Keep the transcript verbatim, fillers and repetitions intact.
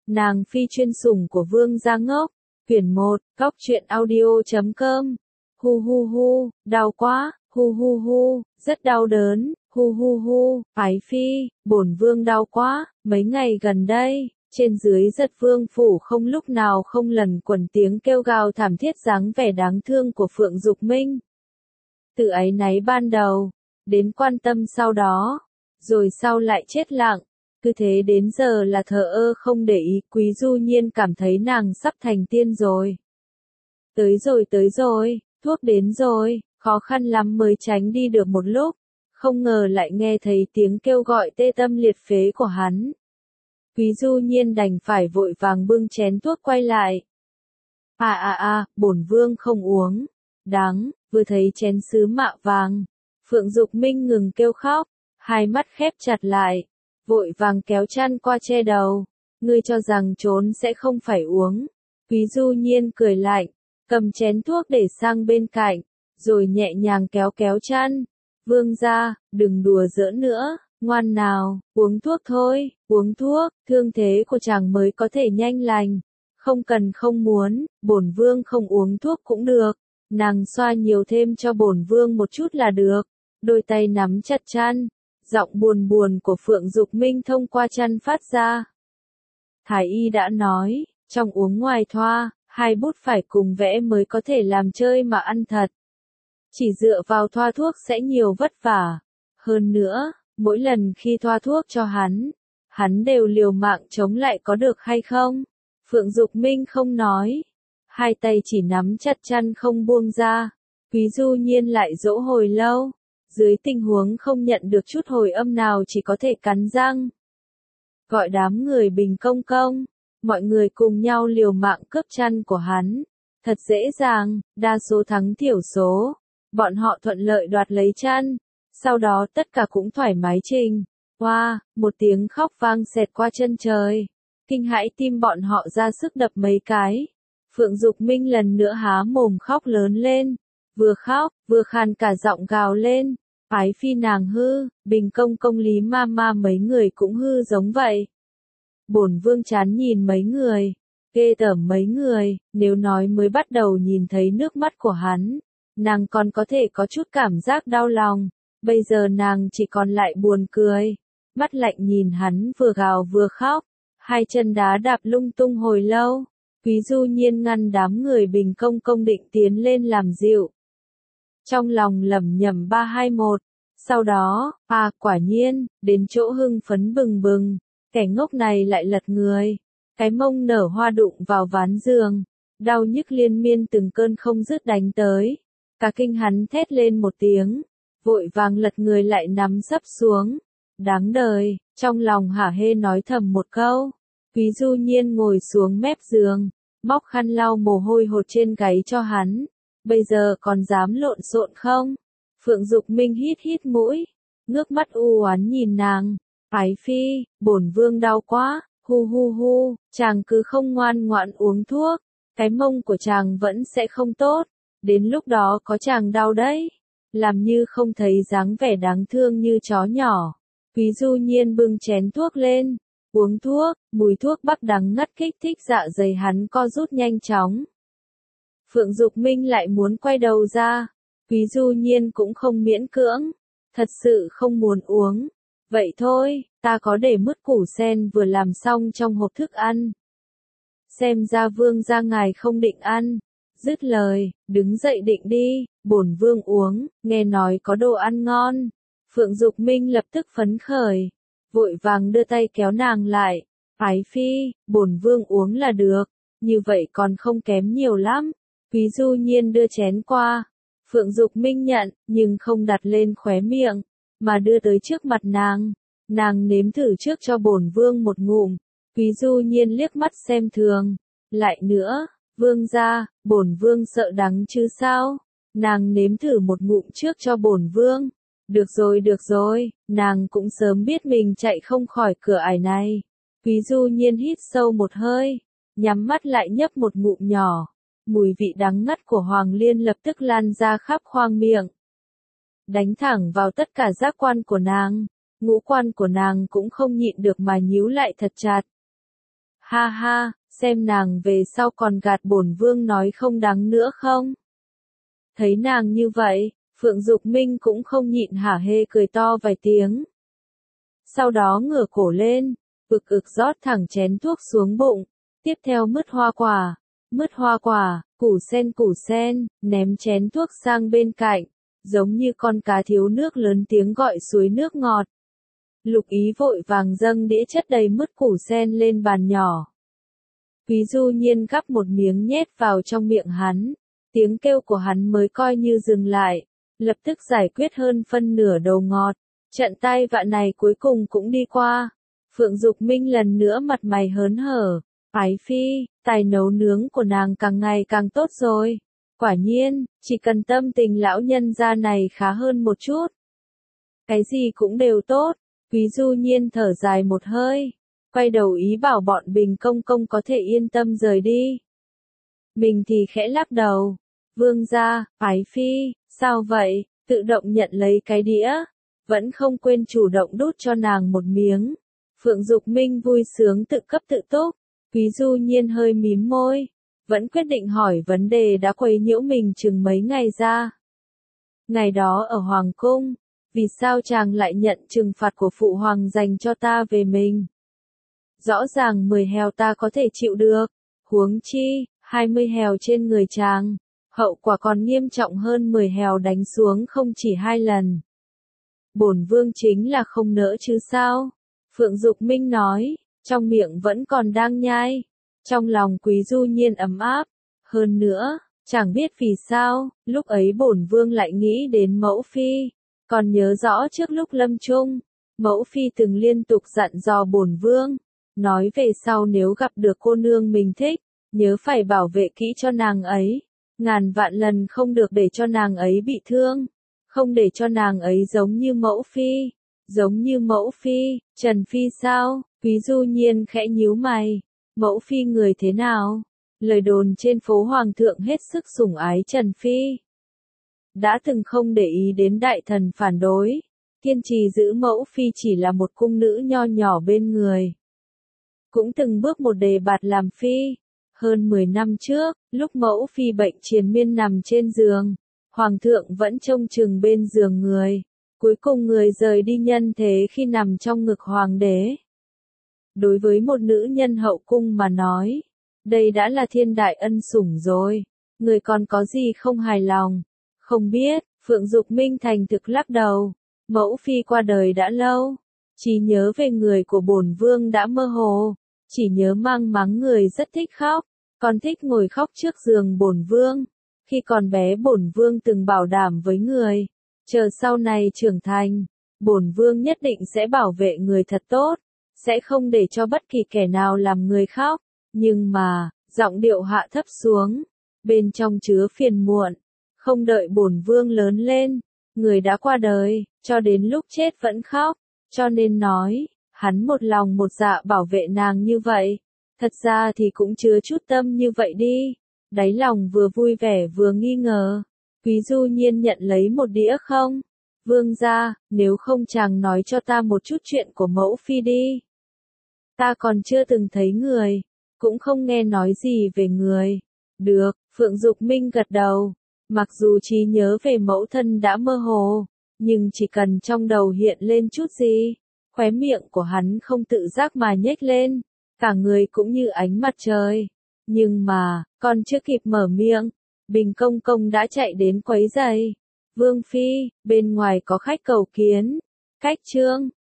Nàng phi chuyên sủng của Vương gia ngốc. Quyển một, góc truyện audio chấm com. Hu hu hu, đau quá, hu hu hu, rất đau đớn, hu hu hu, ái phi, bổn vương đau quá, mấy ngày gần đây, trên dưới giật vương phủ không lúc nào không lần quần tiếng kêu gào thảm thiết dáng vẻ đáng thương của Phượng Dục Minh. Từ áy náy ban đầu, đến quan tâm sau đó, rồi sau lại chết lặng. Cứ thế đến giờ là thờ ơ không để ý. Quý Du Nhiên cảm thấy nàng sắp thành tiên rồi. Tới rồi tới rồi, thuốc đến rồi, khó khăn lắm mới tránh đi được một lúc. Không ngờ lại nghe thấy tiếng kêu gọi tê tâm liệt phế của hắn. Quý Du Nhiên đành phải vội vàng bưng chén thuốc quay lại. À à à, bổn vương không uống. Đáng, vừa thấy chén sứ mạ vàng. Phượng Dục Minh ngừng kêu khóc, hai mắt khép chặt lại. Vội vàng kéo chăn qua che đầu. Ngươi cho rằng trốn sẽ không phải uống. Quý Du Nhiên cười lạnh, cầm chén thuốc để sang bên cạnh, rồi nhẹ nhàng kéo kéo chăn. Vương gia, đừng đùa giỡn nữa, ngoan nào, uống thuốc thôi, uống thuốc, thương thế của chàng mới có thể nhanh lành. Không cần không muốn, bổn vương không uống thuốc cũng được. Nàng xoa nhiều thêm cho bổn vương một chút là được. Đôi tay nắm chặt chăn. Giọng buồn buồn của Phượng Dục Minh thông qua chăn phát ra. Thái y đã nói, trong uống ngoài thoa, hai bút phải cùng vẽ mới có thể làm chơi mà ăn thật. Chỉ dựa vào thoa thuốc sẽ nhiều vất vả. Hơn nữa, mỗi lần khi thoa thuốc cho hắn, hắn đều liều mạng chống lại có được hay không? Phượng Dục Minh không nói. Hai tay chỉ nắm chặt chăn không buông ra. Quý Du Nhiên lại dỗ hồi lâu. Dưới tình huống không nhận được chút hồi âm nào chỉ có thể cắn răng. Gọi đám người Bình Công Công, mọi người cùng nhau liều mạng cướp chăn của hắn. Thật dễ dàng, đa số thắng thiểu số. Bọn họ thuận lợi đoạt lấy chăn. Sau đó tất cả cũng thoải mái trình. Wow, một tiếng khóc vang xẹt qua chân trời. Kinh hãi tim bọn họ ra sức đập mấy cái. Phượng Dục Minh lần nữa há mồm khóc lớn lên. Vừa khóc, vừa khàn cả giọng gào lên. Ái phi nàng hư, Bình Công Công Lý ma ma mấy người cũng hư giống vậy. Bổn vương chán nhìn mấy người, ghê tởm mấy người, nếu nói mới bắt đầu nhìn thấy nước mắt của hắn, nàng còn có thể có chút cảm giác đau lòng, bây giờ nàng chỉ còn lại buồn cười, mắt lạnh nhìn hắn vừa gào vừa khóc, hai chân đá đạp lung tung hồi lâu. Quý Du Nhiên ngăn đám người Bình Công Công định tiến lên làm dịu. Trong lòng lẩm nhẩm ba hai một, sau đó, à quả nhiên, đến chỗ hưng phấn bừng bừng, kẻ ngốc này lại lật người, cái mông nở hoa đụng vào ván giường, đau nhức liên miên từng cơn không dứt đánh tới, cả kinh hắn thét lên một tiếng, vội vàng lật người lại nằm sấp xuống, đáng đời, trong lòng hả hê nói thầm một câu, Quý Du Nhiên ngồi xuống mép giường, móc khăn lau mồ hôi hột trên gáy cho hắn. Bây giờ còn dám lộn xộn không? Phượng Dục Minh hít hít mũi, ngước mắt u oán nhìn nàng. Ái phi, bổn vương đau quá, hu hu hu, chàng cứ không ngoan ngoãn uống thuốc, cái mông của chàng vẫn sẽ không tốt, đến lúc đó có chàng đau đấy. Làm như không thấy dáng vẻ đáng thương như chó nhỏ. Quý Du Nhiên bưng chén thuốc lên, uống thuốc, mùi thuốc bắc đắng ngắt kích thích dạ dày hắn co rút nhanh chóng. Phượng Dục Minh lại muốn quay đầu ra, Quý Du Nhiên cũng không miễn cưỡng, thật sự không muốn uống. Vậy thôi, ta có để mứt củ sen vừa làm xong trong hộp thức ăn. Xem ra vương gia ngài không định ăn. Dứt lời, đứng dậy định đi, bổn vương uống, nghe nói có đồ ăn ngon. Phượng Dục Minh lập tức phấn khởi, vội vàng đưa tay kéo nàng lại. Ái phi, bổn vương uống là được, như vậy còn không kém nhiều lắm. Quý Du Nhiên đưa chén qua, Phượng Dục Minh nhận, nhưng không đặt lên khóe miệng, mà đưa tới trước mặt nàng. Nàng nếm thử trước cho bổn vương một ngụm. Quý Du Nhiên liếc mắt xem thường, lại nữa, vương gia, bổn vương sợ đắng chứ sao? Nàng nếm thử một ngụm trước cho bổn vương. Được rồi được rồi, nàng cũng sớm biết mình chạy không khỏi cửa ải này. Quý Du Nhiên hít sâu một hơi, nhắm mắt lại nhấp một ngụm nhỏ. Mùi vị đắng ngắt của Hoàng Liên lập tức lan ra khắp khoang miệng. Đánh thẳng vào tất cả giác quan của nàng, ngũ quan của nàng cũng không nhịn được mà nhíu lại thật chặt. Ha ha, xem nàng về sau còn gạt bổn vương nói không đáng nữa không? Thấy nàng như vậy, Phượng Dục Minh cũng không nhịn hả hê cười to vài tiếng. Sau đó ngửa cổ lên, ực ực rót thẳng chén thuốc xuống bụng, tiếp theo mứt hoa quả, mứt hoa quả, củ sen củ sen, ném chén thuốc sang bên cạnh, giống như con cá thiếu nước lớn tiếng gọi suối nước ngọt. Lục Ý vội vàng dâng đĩa chất đầy mứt củ sen lên bàn nhỏ. Quý Du Nhiên gắp một miếng nhét vào trong miệng hắn, tiếng kêu của hắn mới coi như dừng lại, lập tức giải quyết hơn phân nửa đầu ngọt. Trận tai vạ này cuối cùng cũng đi qua. Phượng Dục Minh lần nữa mặt mày hớn hở. Ái phi, tài nấu nướng của nàng càng ngày càng tốt rồi. Quả nhiên, chỉ cần tâm tình lão nhân gia này khá hơn một chút, cái gì cũng đều tốt. Quý Du Nhiên thở dài một hơi, quay đầu ý bảo bọn Bình Công Công có thể yên tâm rời đi. Mình thì khẽ lắc đầu. Vương gia, Ái phi, sao vậy? Tự động nhận lấy cái đĩa, vẫn không quên chủ động đút cho nàng một miếng. Phượng Dục Minh vui sướng tự cấp tự túc. Quý Du Nhiên hơi mím môi, vẫn quyết định hỏi vấn đề đã quấy nhiễu mình chừng mấy ngày ra. Ngày đó ở Hoàng Cung, vì sao chàng lại nhận trừng phạt của Phụ Hoàng dành cho ta về mình? Rõ ràng mười hèo ta có thể chịu được, huống chi, hai mươi hèo trên người chàng, hậu quả còn nghiêm trọng hơn mười hèo đánh xuống không chỉ hai lần. Bổn vương chính là không nỡ chứ sao? Phượng Dục Minh nói, trong miệng vẫn còn đang nhai. Trong lòng Quý Du Nhiên ấm áp. Hơn nữa, chẳng biết vì sao, lúc ấy bổn vương lại nghĩ đến mẫu phi. Còn nhớ rõ trước lúc lâm chung, mẫu phi từng liên tục dặn dò bổn vương, nói về sau nếu gặp được cô nương mình thích, nhớ phải bảo vệ kỹ cho nàng ấy. Ngàn vạn lần không được để cho nàng ấy bị thương. Không để cho nàng ấy giống như mẫu phi. Giống như mẫu phi, Trần Phi sao? Quý Du Nhiên khẽ nhíu mày. Mẫu phi người thế nào? Lời đồn trên phố Hoàng thượng hết sức sủng ái Trần Phi. Đã từng không để ý đến đại thần phản đối. Kiên trì giữ mẫu phi chỉ là một cung nữ nho nhỏ bên người. Cũng từng bước một đề bạt làm phi. Hơn mười năm trước, lúc mẫu phi bệnh triền miên nằm trên giường, Hoàng thượng vẫn trông chừng bên giường người. Cuối cùng người rời đi nhân thế khi nằm trong ngực hoàng đế. Đối với một nữ nhân hậu cung mà nói, đây đã là thiên đại ân sủng rồi. Người còn có gì không hài lòng? Không biết, Phượng Dục Minh thành thực lắc đầu. Mẫu phi qua đời đã lâu. Chỉ nhớ về người của bổn vương đã mơ hồ. Chỉ nhớ mang máng người rất thích khóc. Còn thích ngồi khóc trước giường bổn vương. Khi còn bé bổn vương từng bảo đảm với người. Chờ sau này trưởng thành, bổn vương nhất định sẽ bảo vệ người thật tốt, sẽ không để cho bất kỳ kẻ nào làm người khóc. Nhưng mà, giọng điệu hạ thấp xuống, bên trong chứa phiền muộn, không đợi bổn vương lớn lên, người đã qua đời, cho đến lúc chết vẫn khóc, cho nên nói, hắn một lòng một dạ bảo vệ nàng như vậy, thật ra thì cũng chứa chút tâm như vậy đi, đáy lòng vừa vui vẻ vừa nghi ngờ. Quý Du Nhiên nhận lấy một đĩa không? Vương gia, nếu không chàng nói cho ta một chút chuyện của mẫu phi đi. Ta còn chưa từng thấy người, cũng không nghe nói gì về người. Được, Phượng Dục Minh gật đầu. Mặc dù trí nhớ về mẫu thân đã mơ hồ, nhưng chỉ cần trong đầu hiện lên chút gì, khóe miệng của hắn không tự giác mà nhếch lên, cả người cũng như ánh mặt trời. Nhưng mà, còn chưa kịp mở miệng, Bình Công Công đã chạy đến quấy giày. Vương phi, bên ngoài có khách cầu kiến. Cách trương,